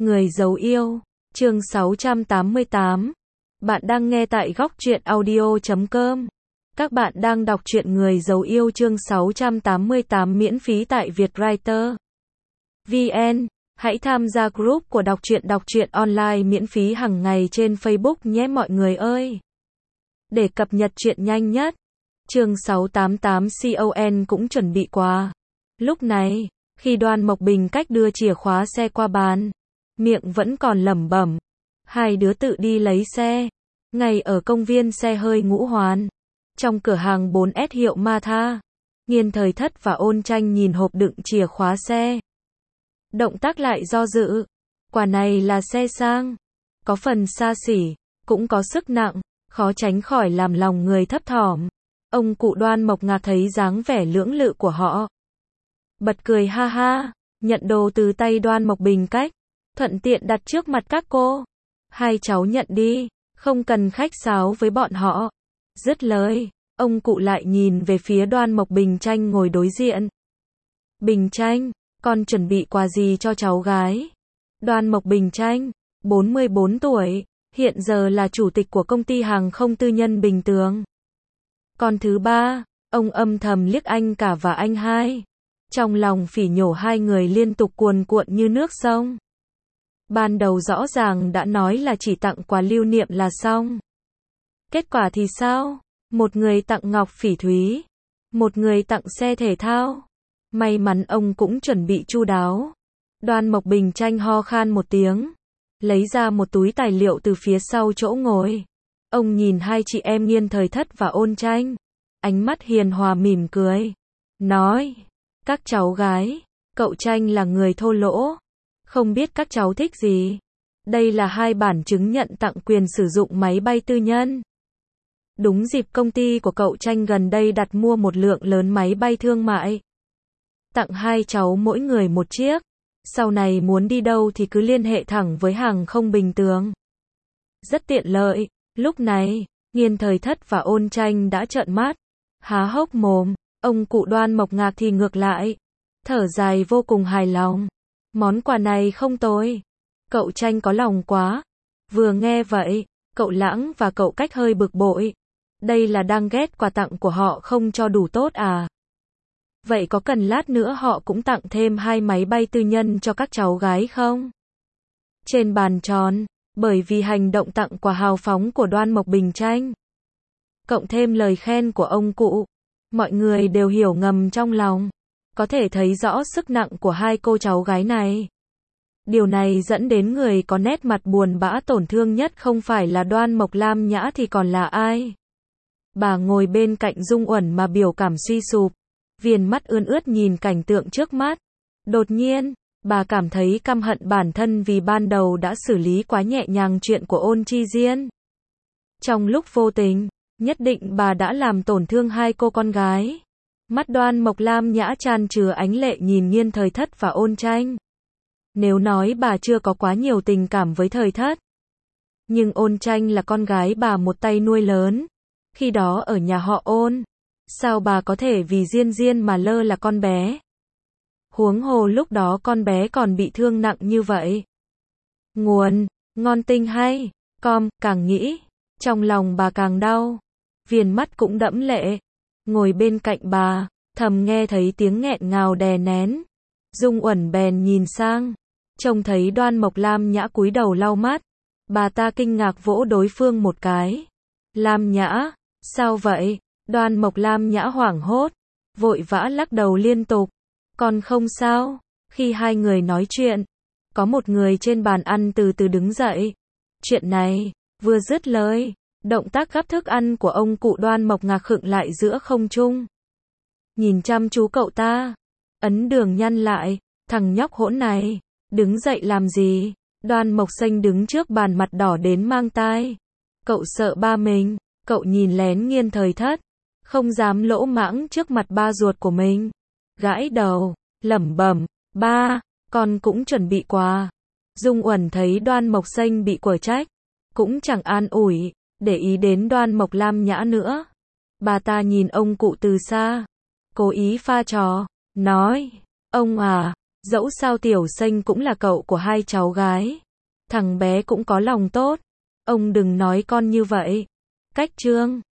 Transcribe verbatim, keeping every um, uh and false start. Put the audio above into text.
Người giấu yêu, chương sáu trăm tám mươi tám. Bạn đang nghe tại góc truyện audio chấm com. Các bạn đang đọc truyện Người giấu yêu chương sáu trăm tám mươi tám miễn phí tại Vietwriter vê en. Hãy tham gia group của đọc truyện đọc truyện online miễn phí hàng ngày trên Facebook nhé mọi người ơi. Để cập nhật truyện nhanh nhất, chương sáu trăm tám mươi tám con cũng chuẩn bị quà. Lúc này, khi Đoan Mộc Bình Cách đưa chìa khóa xe qua bàn, miệng vẫn còn lẩm bẩm. Hai đứa tự đi lấy xe. Ngay ở công viên xe hơi Ngũ Hoàn, trong cửa hàng bốn S hiệu Martha, Nghiên Thời Thất và Ôn Tranh nhìn hộp đựng chìa khóa xe. Động tác lại do dự. Quả này là xe sang, có phần xa xỉ, cũng có sức nặng, khó tránh khỏi làm lòng người thấp thỏm. Ông cụ Đoan Mộc Ngạc thấy dáng vẻ lưỡng lự của họ, bật cười ha ha, nhận đồ từ tay Đoan Mộc Bình Cách, thuận tiện đặt trước mặt các cô. Hai cháu nhận đi, không cần khách sáo với bọn họ. Dứt lời, ông cụ lại nhìn về phía Đoan Mộc Bình Tranh ngồi đối diện. Bình Tranh, con chuẩn bị quà gì cho cháu gái? Đoan Mộc Bình Tranh, bốn mươi bốn tuổi, hiện giờ là chủ tịch của công ty hàng không tư nhân Bình Tường. Con thứ ba, ông âm thầm liếc anh cả và anh hai. Trong lòng phỉ nhổ hai người liên tục cuồn cuộn như nước sông. Ban đầu rõ ràng đã nói là chỉ tặng quà lưu niệm là xong. Kết quả thì sao? Một người tặng ngọc phỉ thúy, một người tặng xe thể thao. May mắn ông cũng chuẩn bị chu đáo. Đoan Mộc Bình Tranh ho khan một tiếng, lấy ra một túi tài liệu từ phía sau chỗ ngồi. Ông nhìn hai chị em Nghiên Thời Thất và Ôn Tranh, ánh mắt hiền hòa mỉm cười, nói: các cháu gái, cậu Tranh là người thô lỗ, không biết các cháu thích gì. Đây là hai bản chứng nhận tặng quyền sử dụng máy bay tư nhân. Đúng dịp công ty của cậu Tranh gần đây đặt mua một lượng lớn máy bay thương mại. Tặng hai cháu mỗi người một chiếc. Sau này muốn đi đâu thì cứ liên hệ thẳng với hàng không Bình Tường. Rất tiện lợi. Lúc này, Nghiên Thời Thất và Ôn Tranh đã trợn mắt, há hốc mồm. Ông cụ Đoan Mộc Ngạc thì ngược lại, thở dài vô cùng hài lòng. Món quà này không tồi. Cậu Tranh có lòng quá. Vừa nghe vậy, cậu Lãng và cậu Cách hơi bực bội. Đây là đang ghét quà tặng của họ không cho đủ tốt à? Vậy có cần lát nữa họ cũng tặng thêm hai máy bay tư nhân cho các cháu gái không? Trên bàn tròn, bởi vì hành động tặng quà hào phóng của Đoan Mộc Bình Tranh, cộng thêm lời khen của ông cụ, mọi người đều hiểu ngầm trong lòng, có thể thấy rõ sức nặng của hai cô cháu gái này. Điều này dẫn đến người có nét mặt buồn bã tổn thương nhất không phải là Đoan Mộc Lam Nhã thì còn là ai? Bà ngồi bên cạnh Dung Uẩn mà biểu cảm suy sụp, viền mắt ươn ướt nhìn cảnh tượng trước mắt. Đột nhiên, bà cảm thấy căm hận bản thân vì ban đầu đã xử lý quá nhẹ nhàng chuyện của Ôn Chi Diên. Trong lúc vô tình, nhất định bà đã làm tổn thương hai cô con gái. Mắt Đoan Mộc Lam Nhã tràn chứa ánh lệ nhìn Nghiên Thời Thất và Ôn Tranh. Nếu nói bà chưa có quá nhiều tình cảm với Thời Thất, nhưng Ôn Tranh là con gái bà một tay nuôi lớn. Khi đó ở nhà họ Ôn, sao bà có thể vì Diên Diên mà lơ là con bé? Huống hồ lúc đó con bé còn bị thương nặng như vậy. Nguồn, ngon tinh hay, com, càng nghĩ, trong lòng bà càng đau. Viền mắt cũng đẫm lệ. Ngồi bên cạnh bà, thầm nghe thấy tiếng nghẹn ngào đè nén. Dung Uẩn bèn nhìn sang, trông thấy Đoan Mộc Lam Nhã cúi đầu lau mắt. Bà ta kinh ngạc vỗ đối phương một cái. Lam Nhã, sao vậy? Đoan Mộc Lam Nhã hoảng hốt, vội vã lắc đầu liên tục. Con không sao. Khi hai người nói chuyện, có một người trên bàn ăn từ từ đứng dậy. Chuyện này, vừa dứt lời, động tác gắp thức ăn của ông cụ Đoan Mộc Ngạc khựng lại giữa không trung. Nhìn chăm chú cậu ta, ấn đường nhăn lại, thằng nhóc hỗn này, đứng dậy làm gì? Đoan Mộc Xanh đứng trước bàn mặt đỏ đến mang tai. Cậu sợ ba mình, cậu nhìn lén Nghiên Thời Thất, không dám lỗ mãng trước mặt ba ruột của mình. Gãi đầu, lẩm bẩm, ba, con cũng chuẩn bị quà. Dung Uẩn thấy Đoan Mộc Xanh bị quở trách, cũng chẳng an ủi, để ý đến Đoan Mộc Lam Nhã nữa. Bà ta nhìn ông cụ từ xa, cố ý pha trò, nói, ông à, Dẫu sao Tiểu Xanh cũng là cậu của hai cháu gái. Thằng bé cũng có lòng tốt. Ông đừng nói con như vậy. Cách Trương